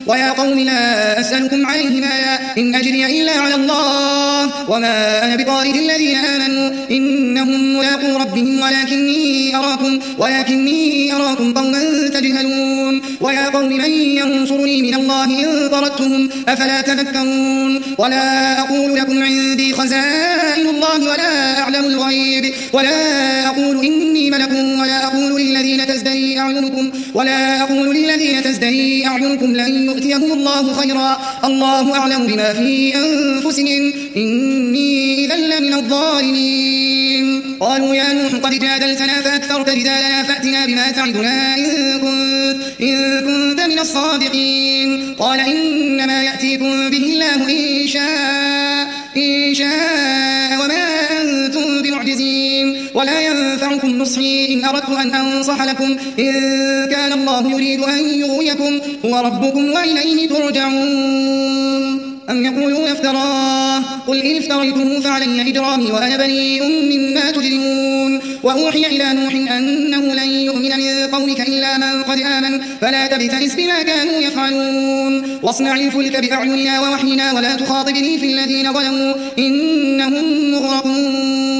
ويا قوم لا أسألكم عليه مالا إن أجري إلا على الله وما أنا بطارد الذين آمنوا إنهم ملاقو ربهم ولكني أراكم قوما تجهلون ويا قوم من ينصرني من الله إن طردتهم أفلا تذكرون ولا أقول لكم عندي خزائن الله ولا أعلم الغيب ولا أقول إني ملك ولا أقول للذين تزدري أعينكم لن يؤتيهم الله خيرا الله أعلم بما في أنفسهم إني إذا لمن الظالمين قالوا يا نوح قد جادلتنا فأكثرت جدالنا فأتنا بما تعدنا إن كنت من الصادقين قال إنما يأتيكم به الله إن شاء وما أنتم بمعجزين ولا ينفعكم نصحي إن أردت أن أنصح لكم إن كان الله يريد أن يغويكم هو ربكم وإليه ترجعون أم يقولون افتراه قل إن افتريته فعلي إجرامي وأنا بريء مما تجرمون وأوحي إلى نوح أنه لن يؤمن من قومك إلا من قد آمن فلا تبتئس بما كانوا يفعلون واصنع الفلك بأعيننا ووحينا ولا تخاطبني في الذين ظلموا إنهم مغرقون